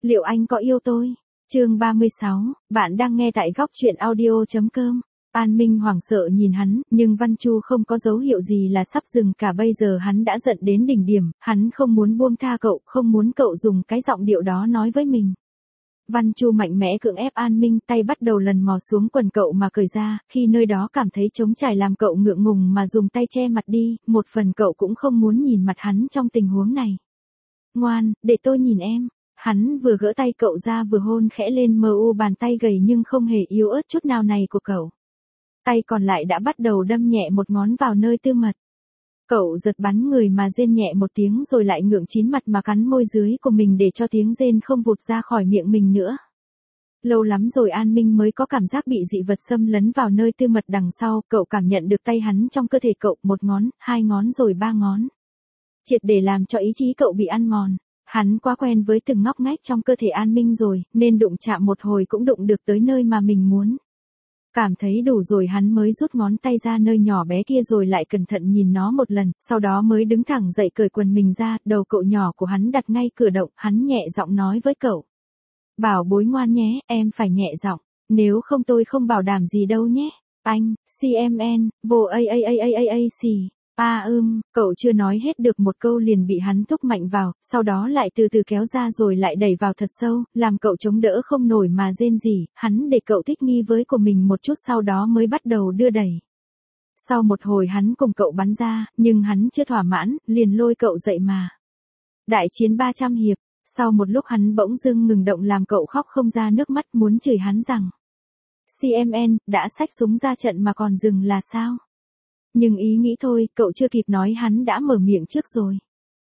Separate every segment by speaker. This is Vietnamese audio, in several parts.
Speaker 1: Liệu anh có yêu tôi? Chương 36, bạn đang nghe tại góc truyện audio.com. An Minh hoảng sợ nhìn hắn, nhưng Văn Chu không có dấu hiệu gì là sắp dừng cả, bây giờ hắn đã giận đến đỉnh điểm, hắn không muốn buông tha cậu, không muốn cậu dùng cái giọng điệu đó nói với mình. Văn Chu mạnh mẽ cưỡng ép An Minh, tay bắt đầu lần mò xuống quần cậu mà cởi ra, khi nơi đó cảm thấy trống trải làm cậu ngượng ngùng mà dùng tay che mặt đi, một phần cậu cũng không muốn nhìn mặt hắn trong tình huống này. Ngoan, để tôi nhìn em. Hắn vừa gỡ tay cậu ra vừa hôn khẽ lên bàn tay gầy nhưng không hề yếu ớt chút nào này của cậu. Tay còn lại đã bắt đầu đâm nhẹ một ngón vào nơi tư mật. Cậu giật bắn người mà rên nhẹ một tiếng rồi lại ngượng chín mặt mà cắn môi dưới của mình để cho tiếng rên không vụt ra khỏi miệng mình nữa. Lâu lắm rồi An Minh mới có cảm giác bị dị vật xâm lấn vào nơi tư mật đằng sau, cậu cảm nhận được tay hắn trong cơ thể cậu, một ngón, hai ngón rồi ba ngón. Triệt để làm cho ý chí cậu bị ăn mòn. Hắn quá quen với từng ngóc ngách trong cơ thể An Minh rồi, nên đụng chạm một hồi cũng đụng được tới nơi mà mình muốn. Cảm thấy đủ rồi hắn mới rút ngón tay ra nơi nhỏ bé kia rồi lại cẩn thận nhìn nó một lần, sau đó mới đứng thẳng dậy cởi quần mình ra, đầu cậu nhỏ của hắn đặt ngay cửa động, hắn nhẹ giọng nói với cậu. Bảo bối ngoan nhé, em phải nhẹ giọng, nếu không tôi không bảo đảm gì đâu nhé. Anh, CMN, vô xì. Cậu chưa nói hết được một câu liền bị hắn thúc mạnh vào, sau đó lại từ từ kéo ra rồi lại đẩy vào thật sâu, làm cậu chống đỡ không nổi mà rên rỉ, hắn để cậu thích nghi với của mình một chút sau đó mới bắt đầu đưa đẩy. Sau một hồi hắn cùng cậu bắn ra, nhưng hắn chưa thỏa mãn, liền lôi cậu dậy mà. Đại chiến 300 hiệp, sau một lúc hắn bỗng dưng ngừng động làm cậu khóc không ra nước mắt muốn chửi hắn rằng. CMN, đã xách súng ra trận mà còn dừng là sao? Nhưng ý nghĩ thôi, cậu chưa kịp nói hắn đã mở miệng trước rồi.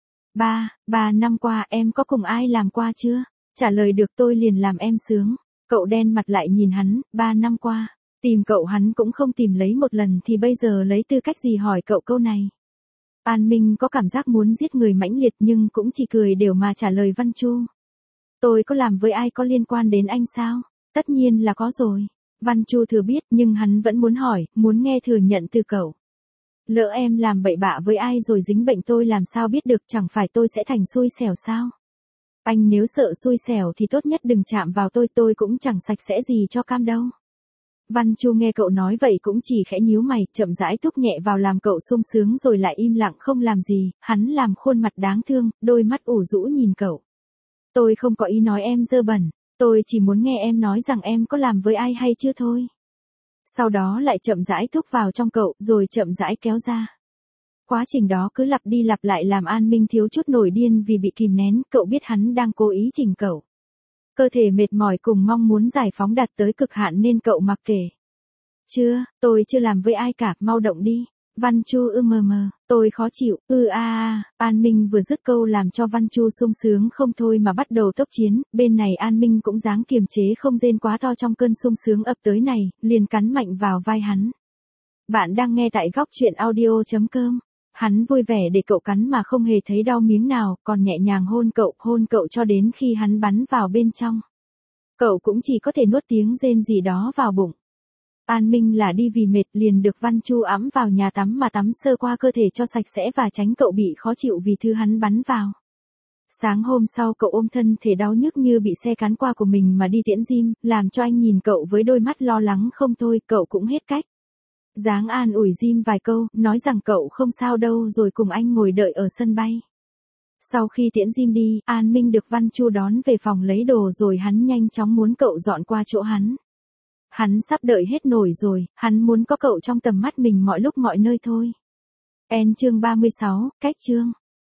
Speaker 1: 3 năm qua em có cùng ai làm qua chưa? Trả lời được tôi liền làm em sướng. Cậu đen mặt lại nhìn hắn, 3 năm qua. Tìm cậu hắn cũng không tìm lấy một lần thì bây giờ lấy tư cách gì hỏi cậu câu này. An Minh có cảm giác muốn giết người mãnh liệt nhưng cũng chỉ cười đều mà trả lời Văn Chu. Tôi có làm với ai có liên quan đến anh sao? Tất nhiên là có rồi. Văn Chu thừa biết nhưng hắn vẫn muốn hỏi, muốn nghe thừa nhận từ cậu. Lỡ em làm bậy bạ với ai rồi dính bệnh tôi làm sao biết được, chẳng phải tôi sẽ thành xui xẻo sao? Anh nếu sợ xui xẻo thì tốt nhất đừng chạm vào tôi cũng chẳng sạch sẽ gì cho cam đâu. Văn Chu nghe cậu nói vậy cũng chỉ khẽ nhíu mày, chậm rãi thúc nhẹ vào làm cậu sung sướng rồi lại im lặng không làm gì, hắn làm khuôn mặt đáng thương, đôi mắt ủ rũ nhìn cậu. Tôi không có ý nói em dơ bẩn, tôi chỉ muốn nghe em nói rằng em có làm với ai hay chưa thôi. Sau đó lại chậm rãi thúc vào trong cậu, rồi chậm rãi kéo ra. Quá trình đó cứ lặp đi lặp lại làm An Minh thiếu chút nổi điên vì bị kìm nén, cậu biết hắn đang cố ý chỉnh cậu. Cơ thể mệt mỏi cùng mong muốn giải phóng đạt tới cực hạn nên cậu mặc kệ. Tôi chưa làm với ai cả, mau động đi. Văn Chu tôi khó chịu, An Minh vừa dứt câu làm cho Văn Chu sung sướng không thôi mà bắt đầu tốc chiến, bên này An Minh cũng dáng kiềm chế không rên quá to trong cơn sung sướng ập tới này, liền cắn mạnh vào vai hắn. Bạn đang nghe tại góc truyện audio.com. Hắn vui vẻ để cậu cắn mà không hề thấy đau miếng nào, còn nhẹ nhàng hôn cậu cho đến khi hắn bắn vào bên trong. Cậu cũng chỉ có thể nuốt tiếng rên gì đó vào bụng. An Minh là đi vì mệt liền được Văn Chu ẵm vào nhà tắm mà tắm sơ qua cơ thể cho sạch sẽ và tránh cậu bị khó chịu vì thứ hắn bắn vào. Sáng hôm sau cậu ôm thân thể đau nhức như bị xe cán qua của mình mà đi tiễn gym, làm cho anh nhìn cậu với đôi mắt lo lắng không thôi, cậu cũng hết cách. Dáng an ủi Jim vài câu, nói rằng cậu không sao đâu rồi cùng anh ngồi đợi ở sân bay. Sau khi tiễn Jim đi, An Minh được Văn Chu đón về phòng lấy đồ rồi hắn nhanh chóng muốn cậu dọn qua chỗ hắn. Hắn sắp đợi hết nổi rồi, hắn muốn có cậu trong tầm mắt mình mọi lúc mọi nơi thôi. Chương 36, cách chương.